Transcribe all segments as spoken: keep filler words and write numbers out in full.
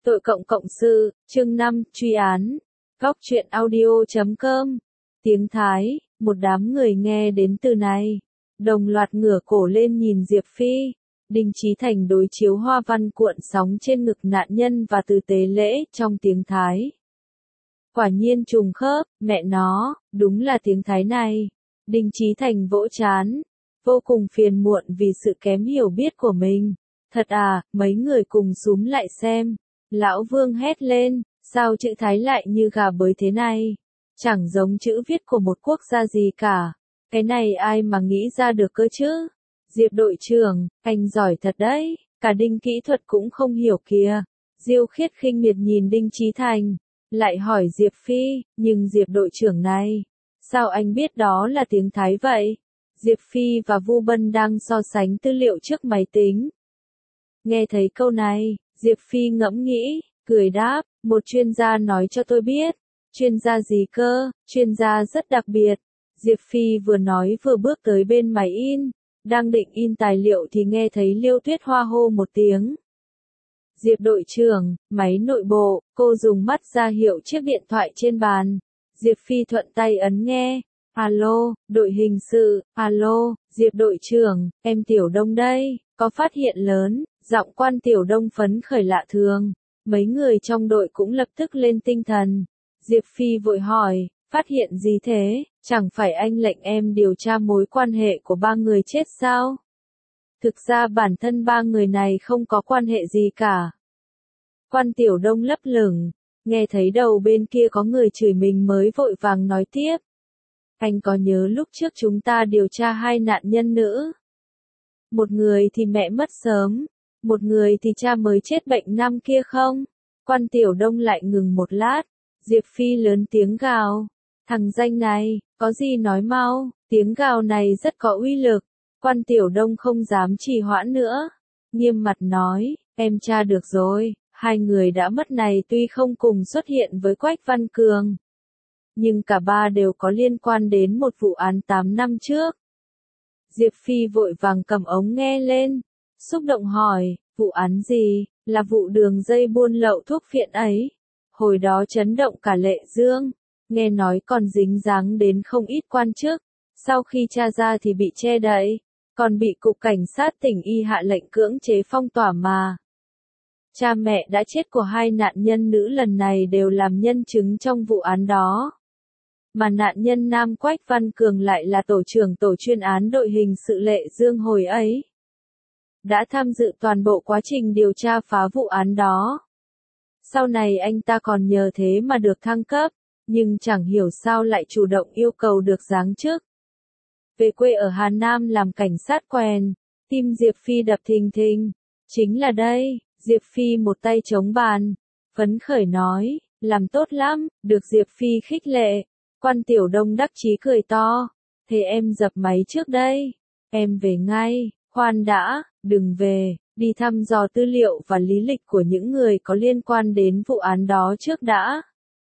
Tội cộng cộng sự, chương năm, truy án. Góc truyện audio chấm com. Tiếng Thái, một đám người nghe đến từ này. Đồng loạt ngửa cổ lên nhìn Diệp Phi. Đinh Chí Thành đối chiếu hoa văn cuộn sóng trên ngực nạn nhân và từ tế lễ trong tiếng Thái. Quả nhiên trùng khớp, mẹ nó, đúng là tiếng Thái này. Đinh Chí Thành vỗ chán, vô cùng phiền muộn vì sự kém hiểu biết của mình. Thật à, mấy người cùng xúm lại xem. Lão Vương hét lên, sao chữ Thái lại như gà bới thế này? Chẳng giống chữ viết của một quốc gia gì cả. Cái này ai mà nghĩ ra được cơ chứ? Diệp đội trưởng, anh giỏi thật đấy, cả Đinh kỹ thuật cũng không hiểu kìa. Diêu Khiết khinh miệt nhìn Đinh Chí Thành, lại hỏi Diệp Phi, nhưng Diệp đội trưởng này, sao anh biết đó là tiếng Thái vậy? Diệp Phi và Vu Bân đang so sánh tư liệu trước máy tính. Nghe thấy câu này, Diệp Phi ngẫm nghĩ, cười đáp, một chuyên gia nói cho tôi biết. Chuyên gia gì cơ? Chuyên gia rất đặc biệt. Diệp Phi vừa nói vừa bước tới bên máy in, đang định in tài liệu thì nghe thấy Liêu Tuyết Hoa hô một tiếng. Diệp đội trưởng, máy nội bộ, cô dùng mắt ra hiệu chiếc điện thoại trên bàn. Diệp Phi thuận tay ấn nghe. Alo, đội hình sự, alo, Diệp đội trưởng, em Tiểu Đông đây, có phát hiện lớn, giọng quan Tiểu Đông phấn khởi lạ thường. Mấy người trong đội cũng lập tức lên tinh thần. Diệp Phi vội hỏi, phát hiện gì thế, chẳng phải anh lệnh em điều tra mối quan hệ của ba người chết sao? Thực ra bản thân ba người này không có quan hệ gì cả. Quan Tiểu Đông lấp lửng, nghe thấy đầu bên kia có người chửi mình mới vội vàng nói tiếp. Anh có nhớ lúc trước chúng ta điều tra hai nạn nhân nữ? Một người thì mẹ mất sớm, một người thì cha mới chết bệnh năm kia không? Quan Tiểu Đông lại ngừng một lát, Diệp Phi lớn tiếng gào. Thằng danh này, có gì nói mau, tiếng gào này rất có uy lực. Quan Tiểu Đông không dám trì hoãn nữa, nghiêm mặt nói, em tra được rồi, hai người đã mất này tuy không cùng xuất hiện với Quách Văn Cường, nhưng cả ba đều có liên quan đến một vụ án tám năm trước. Diệp Phi vội vàng cầm ống nghe lên, xúc động hỏi, vụ án gì? Là vụ đường dây buôn lậu thuốc phiện ấy. Hồi đó chấn động cả Lệ Dương, nghe nói còn dính dáng đến không ít quan chức, sau khi tra ra thì bị che đậy, còn bị cục cảnh sát tỉnh Y hạ lệnh cưỡng chế phong tỏa mà. Cha mẹ đã chết của hai nạn nhân nữ lần này đều làm nhân chứng trong vụ án đó. Mà nạn nhân nam Quách Văn Cường lại là tổ trưởng tổ chuyên án đội hình sự Lệ Dương hồi ấy. Đã tham dự toàn bộ quá trình điều tra phá vụ án đó. Sau này anh ta còn nhờ thế mà được thăng cấp, nhưng chẳng hiểu sao lại chủ động yêu cầu được giáng chức. Về quê ở Hà Nam làm cảnh sát quèn, tim Diệp Phi đập thình thình. Chính là đây, Diệp Phi một tay chống bàn, phấn khởi nói, làm tốt lắm, được Diệp Phi khích lệ. Quan Tiểu Đông đắc chí cười to, thế em dập máy trước đây, em về ngay, khoan đã, đừng về, đi thăm dò tư liệu và lý lịch của những người có liên quan đến vụ án đó trước đã.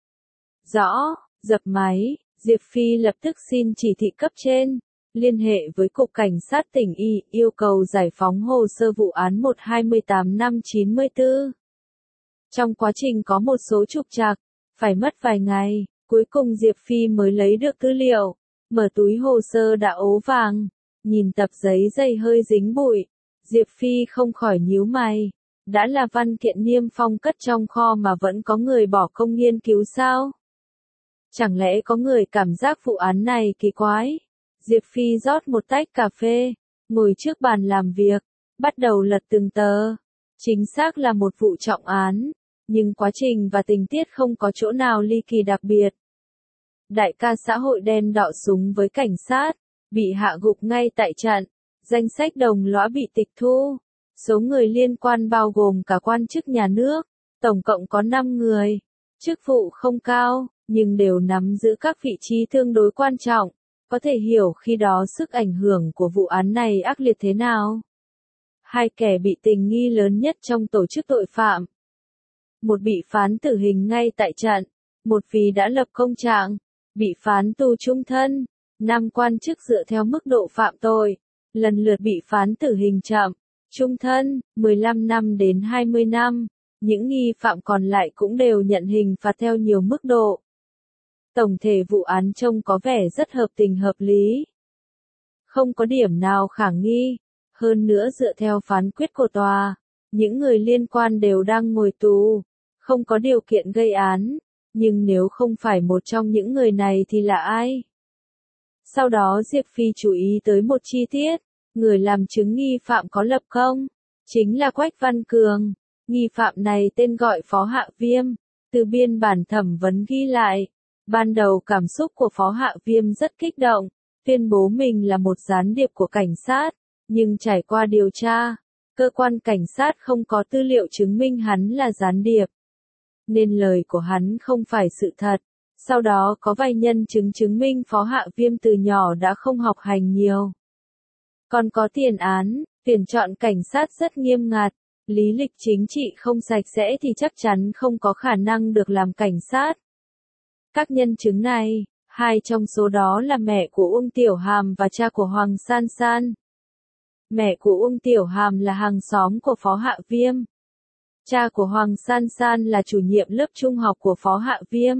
Rõ, dập máy, Diệp Phi lập tức xin chỉ thị cấp trên, liên hệ với Cục Cảnh sát tỉnh Y, yêu cầu giải phóng hồ sơ vụ án một hai tám năm chín tư. Trong quá trình có một số trục trặc, phải mất vài ngày. Cuối cùng Diệp Phi mới lấy được tư liệu, mở túi hồ sơ đã ố vàng, nhìn tập giấy dày hơi dính bụi, Diệp Phi không khỏi nhíu mày, đã là văn kiện niêm phong cất trong kho mà vẫn có người bỏ công nghiên cứu sao? Chẳng lẽ có người cảm giác vụ án này kỳ quái? Diệp Phi rót một tách cà phê, ngồi trước bàn làm việc, bắt đầu lật từng tờ, chính xác là một vụ trọng án. Nhưng quá trình và tình tiết không có chỗ nào ly kỳ đặc biệt. Đại ca xã hội đen đọ súng với cảnh sát, bị hạ gục ngay tại trận, danh sách đồng lõa bị tịch thu. Số người liên quan bao gồm cả quan chức nhà nước, tổng cộng có năm người, chức vụ không cao, nhưng đều nắm giữ các vị trí tương đối quan trọng, có thể hiểu khi đó sức ảnh hưởng của vụ án này ác liệt thế nào. Hai kẻ bị tình nghi lớn nhất trong tổ chức tội phạm. Một bị phán tử hình ngay tại trận, một vì đã lập công trạng, bị phán tù chung thân, năm quan chức dựa theo mức độ phạm tội, lần lượt bị phán tử hình chậm, chung thân, mười lăm năm đến hai mươi năm, những nghi phạm còn lại cũng đều nhận hình phạt theo nhiều mức độ. Tổng thể vụ án trông có vẻ rất hợp tình hợp lý. Không có điểm nào khả nghi, hơn nữa dựa theo phán quyết của tòa, những người liên quan đều đang ngồi tù, không có điều kiện gây án, nhưng nếu không phải một trong những người này thì là ai? Sau đó Diệp Phi chú ý tới một chi tiết, người làm chứng nghi phạm có lập công, chính là Quách Văn Cường, nghi phạm này tên gọi Phó Hạ Viêm, từ biên bản thẩm vấn ghi lại, ban đầu cảm xúc của Phó Hạ Viêm rất kích động, tuyên bố mình là một gián điệp của cảnh sát, nhưng trải qua điều tra, cơ quan cảnh sát không có tư liệu chứng minh hắn là gián điệp, nên lời của hắn không phải sự thật. Sau đó có vài nhân chứng chứng minh Phó Hạ Viêm từ nhỏ đã không học hành nhiều. Còn có tiền án, tuyển chọn cảnh sát rất nghiêm ngặt, lý lịch chính trị không sạch sẽ thì chắc chắn không có khả năng được làm cảnh sát. Các nhân chứng này, hai trong số đó là mẹ của Uông Tiểu Hàm và cha của Hoàng San San. Mẹ của Uông Tiểu Hàm là hàng xóm của Phó Hạ Viêm. Cha của Hoàng San San là chủ nhiệm lớp trung học của Phó Hạ Viêm.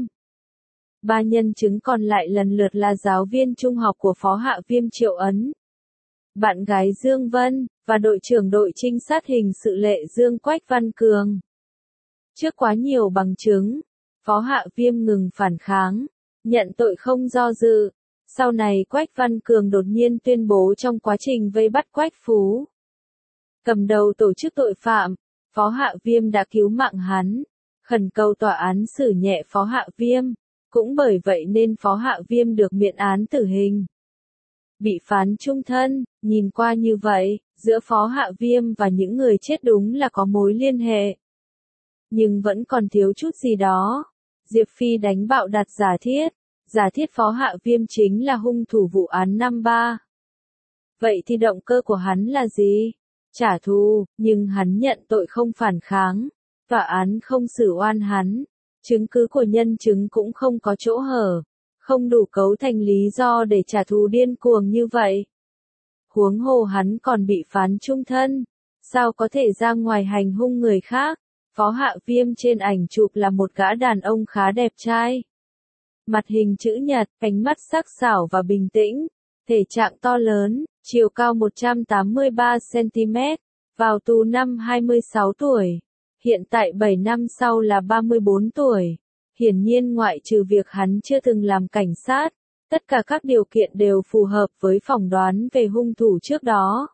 Ba nhân chứng còn lại lần lượt là giáo viên trung học của Phó Hạ Viêm Triệu Ấn, bạn gái Dương Vân, và đội trưởng đội trinh sát hình sự Lệ Dương Quách Văn Cường. Trước quá nhiều bằng chứng, Phó Hạ Viêm ngừng phản kháng, nhận tội không do dự. Sau này Quách Văn Cường đột nhiên tuyên bố trong quá trình vây bắt Quách Phú, cầm đầu tổ chức tội phạm, Phó Hạ Viêm đã cứu mạng hắn, khẩn cầu tòa án xử nhẹ Phó Hạ Viêm. Cũng bởi vậy nên Phó Hạ Viêm được miễn án tử hình, bị phán chung thân. Nhìn qua như vậy, giữa Phó Hạ Viêm và những người chết đúng là có mối liên hệ. Nhưng vẫn còn thiếu chút gì đó. Diệp Phi đánh bạo đặt giả thiết, giả thiết Phó Hạ Viêm chính là hung thủ vụ án năm ba. Vậy thì động cơ của hắn là gì? Trả thù, nhưng hắn nhận tội không phản kháng, tòa án không xử oan hắn. Chứng cứ của nhân chứng cũng không có chỗ hở, không đủ cấu thành lý do để trả thù điên cuồng như vậy. Huống hồ hắn còn bị phán chung thân, sao có thể ra ngoài hành hung người khác? Phó Hạ Viêm trên ảnh chụp là một gã đàn ông khá đẹp trai. Mặt hình chữ nhật, ánh mắt sắc sảo và bình tĩnh, thể trạng to lớn, chiều cao một trăm tám mươi ba xăng ti mét, vào tù năm hai mươi sáu tuổi. Hiện tại bảy năm sau là ba mươi bốn tuổi. Hiển nhiên ngoại trừ việc hắn chưa từng làm cảnh sát, tất cả các điều kiện đều phù hợp với phỏng đoán về hung thủ trước đó.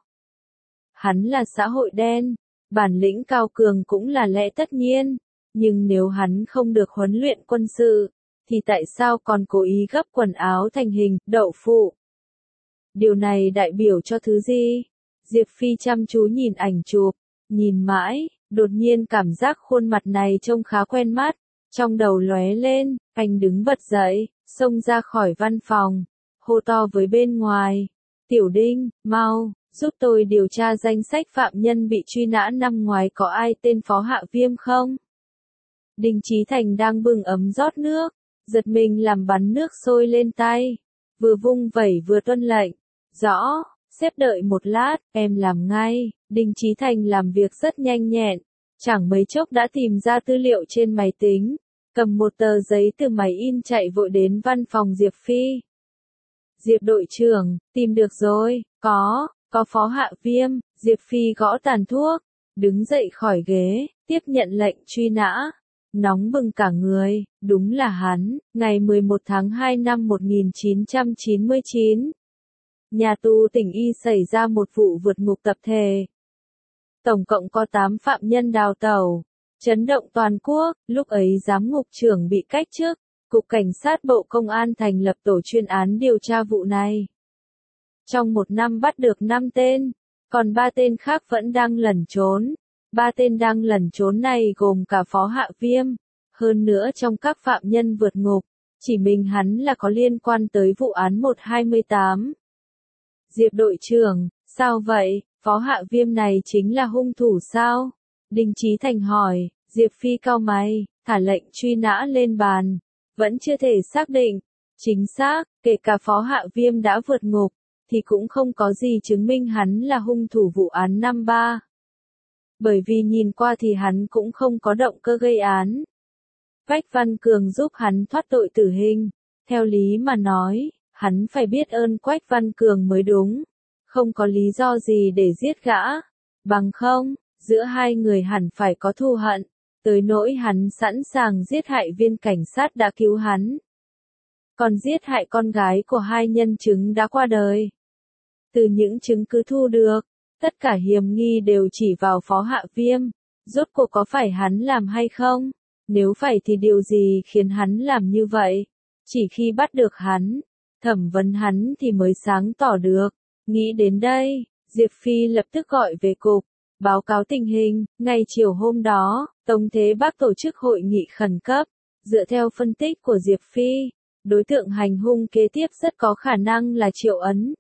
Hắn là xã hội đen, bản lĩnh cao cường cũng là lẽ tất nhiên, nhưng nếu hắn không được huấn luyện quân sự, thì tại sao còn cố ý gấp quần áo thành hình đậu phụ? Điều này đại biểu cho thứ gì? Diệp Phi chăm chú nhìn ảnh chụp, nhìn mãi, đột nhiên cảm giác khuôn mặt này trông khá quen mắt, trong đầu lóe lên, anh đứng bật dậy, xông ra khỏi văn phòng, hô to với bên ngoài, Tiểu Đinh, mau, giúp tôi điều tra danh sách phạm nhân bị truy nã năm ngoái có ai tên Phó Hạ Viêm không? Đinh Chí Thành đang bưng ấm rót nước, giật mình làm bắn nước sôi lên tay, vừa vung vẩy vừa tuân lệnh, rõ, xếp đợi một lát, em làm ngay. Đinh Chí Thành làm việc rất nhanh nhẹn, chẳng mấy chốc đã tìm ra tư liệu trên máy tính, cầm một tờ giấy từ máy in chạy vội đến văn phòng Diệp Phi. Diệp đội trưởng, tìm được rồi, có, có Phó Hạ Viêm. Diệp Phi gõ tàn thuốc, đứng dậy khỏi ghế, tiếp nhận lệnh truy nã. Nóng bừng cả người, đúng là hắn, ngày mười một tháng hai năm một nghìn chín trăm chín mươi chín. Nhà tù tỉnh Y xảy ra một vụ vượt ngục tập thể. Tổng cộng có tám phạm nhân đào tẩu, chấn động toàn quốc. Lúc ấy giám ngục trưởng bị cách chức, Cục Cảnh sát Bộ Công an thành lập tổ chuyên án điều tra vụ này. Trong một năm bắt được năm tên, còn ba tên khác vẫn đang lẩn trốn. Ba tên đang lẩn trốn này gồm cả Phó Hạ Viêm. Hơn nữa trong các phạm nhân vượt ngục, chỉ mình hắn là có liên quan tới vụ án một hai tám. Diệp đội trưởng, sao vậy? Phó Hạ Viêm này chính là hung thủ sao? Đinh Chí Thành hỏi. Diệp Phi cau mày, thả lệnh truy nã lên bàn. Vẫn chưa thể xác định. Chính xác, kể cả Phó Hạ Viêm đã vượt ngục, thì cũng không có gì chứng minh hắn là hung thủ vụ án năm ba. Bởi vì nhìn qua thì hắn cũng không có động cơ gây án. Quách Văn Cường giúp hắn thoát tội tử hình. Theo lý mà nói, hắn phải biết ơn Quách Văn Cường mới đúng. Không có lý do gì để giết gã. Bằng không, giữa hai người hẳn phải có thù hận. Tới nỗi hắn sẵn sàng giết hại viên cảnh sát đã cứu hắn. Còn giết hại con gái của hai nhân chứng đã qua đời. Từ những chứng cứ thu được, tất cả hiểm nghi đều chỉ vào Phó Hạ Viêm. Rốt cuộc có phải hắn làm hay không? Nếu phải thì điều gì khiến hắn làm như vậy? Chỉ khi bắt được hắn, thẩm vấn hắn thì mới sáng tỏ được. Nghĩ đến đây, Diệp Phi lập tức gọi về cục, báo cáo tình hình. Ngay chiều hôm đó, Tống Thế Bác tổ chức hội nghị khẩn cấp. Dựa theo phân tích của Diệp Phi, đối tượng hành hung kế tiếp rất có khả năng là Triệu Ấn,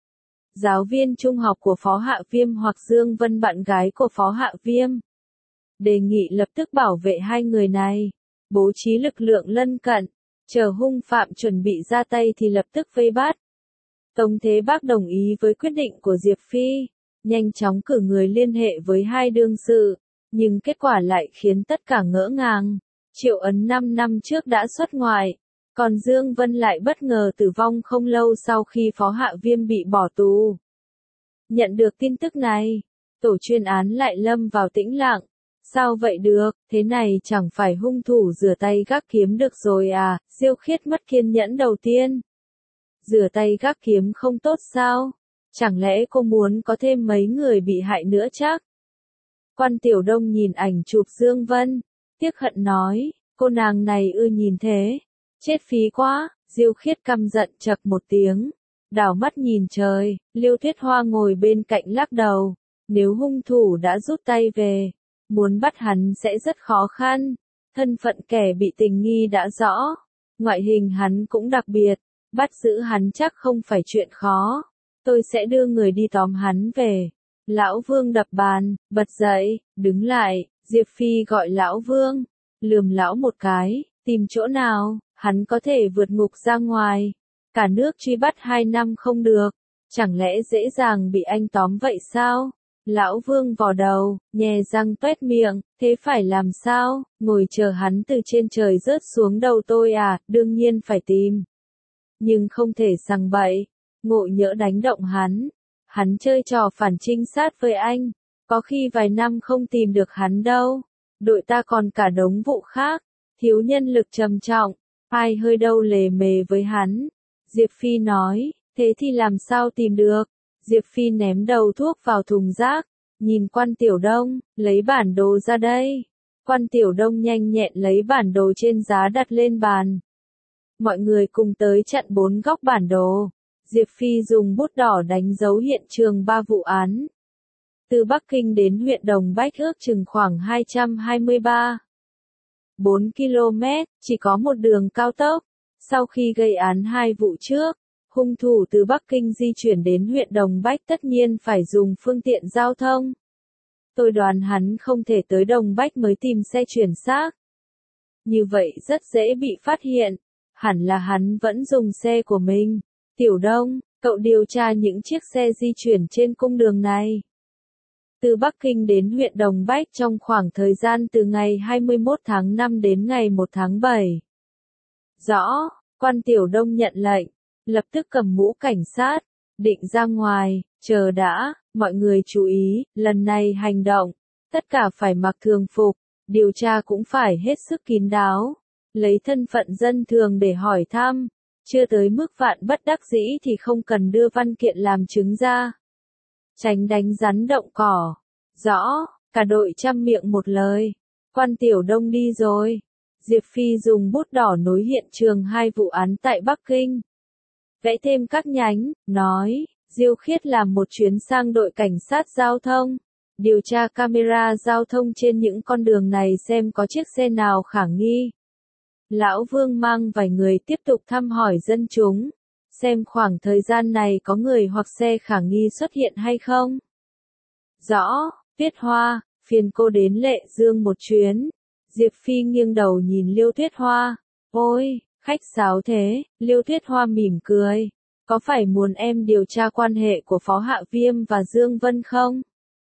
giáo viên trung học của Phó Hạ Viêm, hoặc Dương Vân, bạn gái của Phó Hạ Viêm. Đề nghị lập tức bảo vệ hai người này, bố trí lực lượng lân cận, chờ hung phạm chuẩn bị ra tay thì lập tức vây bắt. Tống Thế Bác đồng ý với quyết định của Diệp Phi, nhanh chóng cử người liên hệ với hai đương sự, nhưng kết quả lại khiến tất cả ngỡ ngàng. Triệu Ấn năm năm trước đã xuất ngoại, còn Dương Vân lại bất ngờ tử vong không lâu sau khi Phó Hạ Viêm bị bỏ tù. Nhận được tin tức này, tổ chuyên án lại lâm vào tĩnh lặng. Sao vậy được, thế này chẳng phải hung thủ rửa tay gác kiếm được rồi à? Diêu Khiết mất kiên nhẫn đầu tiên. Rửa tay gác kiếm không tốt sao? Chẳng lẽ cô muốn có thêm mấy người bị hại nữa chắc? Quan Tiểu Đông nhìn ảnh chụp Dương Vân, tiếc hận nói, cô nàng này ưa nhìn thế. Chết phí quá. Diêu Khiết căm giận chậc một tiếng, đảo mắt nhìn trời. Liêu Tuyết Hoa ngồi bên cạnh lắc đầu. Nếu hung thủ đã rút tay về, muốn bắt hắn sẽ rất khó khăn. Thân phận kẻ bị tình nghi đã rõ, ngoại hình hắn cũng đặc biệt, bắt giữ hắn chắc không phải chuyện khó. Tôi sẽ đưa người đi tóm hắn về. Lão Vương đập bàn, bật dậy, đứng lại. Diệp Phi gọi Lão Vương, lườm lão một cái, tìm chỗ nào, hắn có thể vượt ngục ra ngoài. Cả nước truy bắt hai năm không được, chẳng lẽ dễ dàng bị anh tóm vậy sao? Lão Vương vò đầu, nhè răng toét miệng, thế phải làm sao? Ngồi chờ hắn từ trên trời rớt xuống đầu tôi à? Đương nhiên phải tìm. Nhưng không thể sằng bậy, ngộ nhỡ đánh động hắn. Hắn chơi trò phản trinh sát với anh, có khi vài năm không tìm được hắn đâu. Đội ta còn cả đống vụ khác, thiếu nhân lực trầm trọng, ai hơi đâu lề mề với hắn. Diệp Phi nói, thế thì làm sao tìm được? Diệp Phi ném đầu thuốc vào thùng rác, nhìn Quan Tiểu Đông, lấy bản đồ ra đây. Quan Tiểu Đông nhanh nhẹn lấy bản đồ trên giá đặt lên bàn. Mọi người cùng tới chặn bốn góc bản đồ. Diệp Phi dùng bút đỏ đánh dấu hiện trường ba vụ án. Từ Bắc Kinh đến huyện Đồng Bách ước chừng khoảng hai trăm hai mươi ba phẩy bốn ki lô mét, chỉ có một đường cao tốc. Sau khi gây án hai vụ trước, hung thủ từ Bắc Kinh di chuyển đến huyện Đồng Bách tất nhiên phải dùng phương tiện giao thông. Tôi đoán hắn không thể tới Đồng Bách mới tìm xe chuyển xác. Như vậy rất dễ bị phát hiện. Hẳn là hắn vẫn dùng xe của mình. Tiểu Đông, cậu điều tra những chiếc xe di chuyển trên cung đường này. Từ Bắc Kinh đến huyện Đồng Bách trong khoảng thời gian từ ngày hai mươi mốt tháng năm đến ngày một tháng bảy. Rõ, Quan Tiểu Đông nhận lệnh, lập tức cầm mũ cảnh sát, định ra ngoài. Chờ đã, mọi người chú ý, lần này hành động, tất cả phải mặc thường phục, điều tra cũng phải hết sức kín đáo, lấy thân phận dân thường để hỏi thăm, chưa tới mức vạn bất đắc dĩ thì không cần đưa văn kiện làm chứng ra. Tránh đánh rắn động cỏ. Rõ, cả đội chăm miệng một lời. Quan Tiểu Đông đi rồi. Diệp Phi dùng bút đỏ nối hiện trường hai vụ án tại Bắc Kinh. Vẽ thêm các nhánh, nói, Diêu Khiết làm một chuyến sang đội cảnh sát giao thông. Điều tra camera giao thông trên những con đường này xem có chiếc xe nào khả nghi. Lão Vương mang vài người tiếp tục thăm hỏi dân chúng. Xem khoảng thời gian này có người hoặc xe khả nghi xuất hiện hay không. Rõ, Tuyết Hoa, phiền cô đến Lệ Dương một chuyến. Diệp Phi nghiêng đầu nhìn Liêu Tuyết Hoa. Ôi, khách sáo thế. Liêu Tuyết Hoa mỉm cười. Có phải muốn em điều tra quan hệ của Phó Hạ Viêm và Dương Vân không?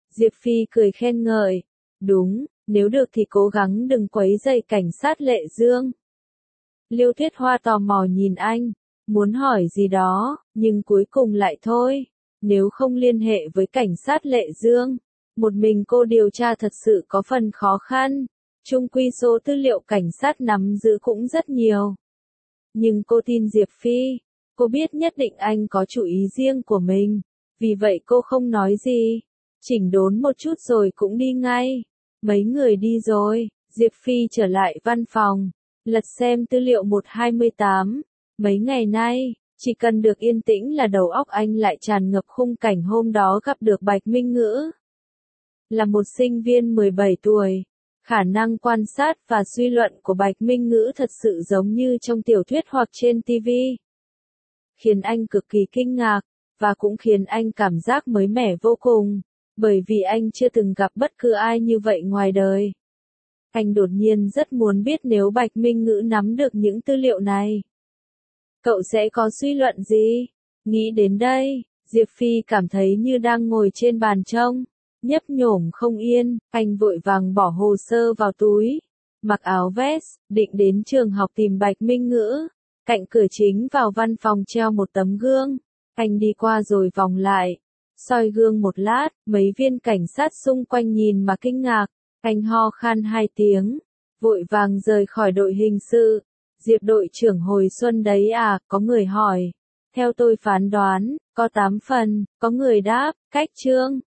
Diệp Phi cười khen ngợi. Đúng, nếu được thì cố gắng đừng quấy rầy cảnh sát Lệ Dương. Liêu Tuyết Hoa tò mò nhìn anh, muốn hỏi gì đó, nhưng cuối cùng lại thôi. Nếu không liên hệ với cảnh sát Lệ Dương, một mình cô điều tra thật sự có phần khó khăn. Chung quy số tư liệu cảnh sát nắm giữ cũng rất nhiều. Nhưng cô tin Diệp Phi, cô biết nhất định anh có chủ ý riêng của mình, vì vậy cô không nói gì, chỉnh đốn một chút rồi cũng đi ngay. Mấy người đi rồi, Diệp Phi trở lại văn phòng, lật xem tư liệu một hai tám. Mấy ngày nay, chỉ cần được yên tĩnh là đầu óc anh lại tràn ngập khung cảnh hôm đó gặp được Bạch Minh Ngữ. Là một sinh viên mười bảy tuổi, khả năng quan sát và suy luận của Bạch Minh Ngữ thật sự giống như trong tiểu thuyết hoặc trên ti vi. Khiến anh cực kỳ kinh ngạc, và cũng khiến anh cảm giác mới mẻ vô cùng, bởi vì anh chưa từng gặp bất cứ ai như vậy ngoài đời. Anh đột nhiên rất muốn biết nếu Bạch Minh Ngữ nắm được những tư liệu này, cậu sẽ có suy luận gì? Nghĩ đến đây, Diệp Phi cảm thấy như đang ngồi trên bàn trông, nhấp nhổm không yên, anh vội vàng bỏ hồ sơ vào túi, mặc áo vest, định đến trường học tìm Bạch Minh Ngữ. Cạnh cửa chính vào văn phòng treo một tấm gương, anh đi qua rồi vòng lại, soi gương một lát, mấy viên cảnh sát xung quanh nhìn mà kinh ngạc, anh ho khan hai tiếng, vội vàng rời khỏi đội hình sự. Diệp đội trưởng hồi xuân đấy à, có người hỏi. Theo tôi phán đoán, có tám phần, có người đáp, cách trương.